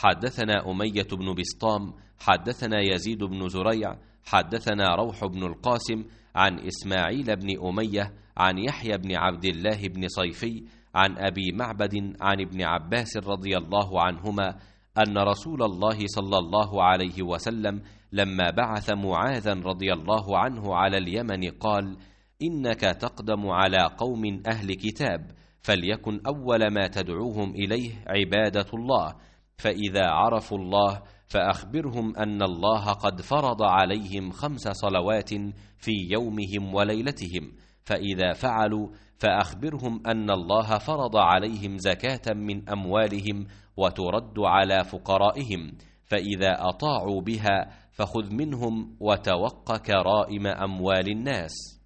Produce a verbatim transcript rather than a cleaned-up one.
حدثنا أمية بن بسطام حدثنا يزيد بن زريع حدثنا روح بن القاسم عن إسماعيل بن أمية عن يحيى بن عبد الله بن صيفي عن أبي معبد عن ابن عباس رضي الله عنهما أن رسول الله صلى الله عليه وسلم لما بعث معاذا رضي الله عنه على اليمن قال: إنك تقدم على قوم أهل كتاب، فليكن أول ما تدعوهم إليه عبادة الله، فإذا عرفوا الله فأخبرهم أن الله قد فرض عليهم خمس صلوات في يومهم وليلتهم، فإذا فعلوا فأخبرهم أن الله فرض عليهم زكاة من أموالهم وترد على فقرائهم، فإذا أطاعوا بها فخذ منهم وتوق كرائم أموال الناس.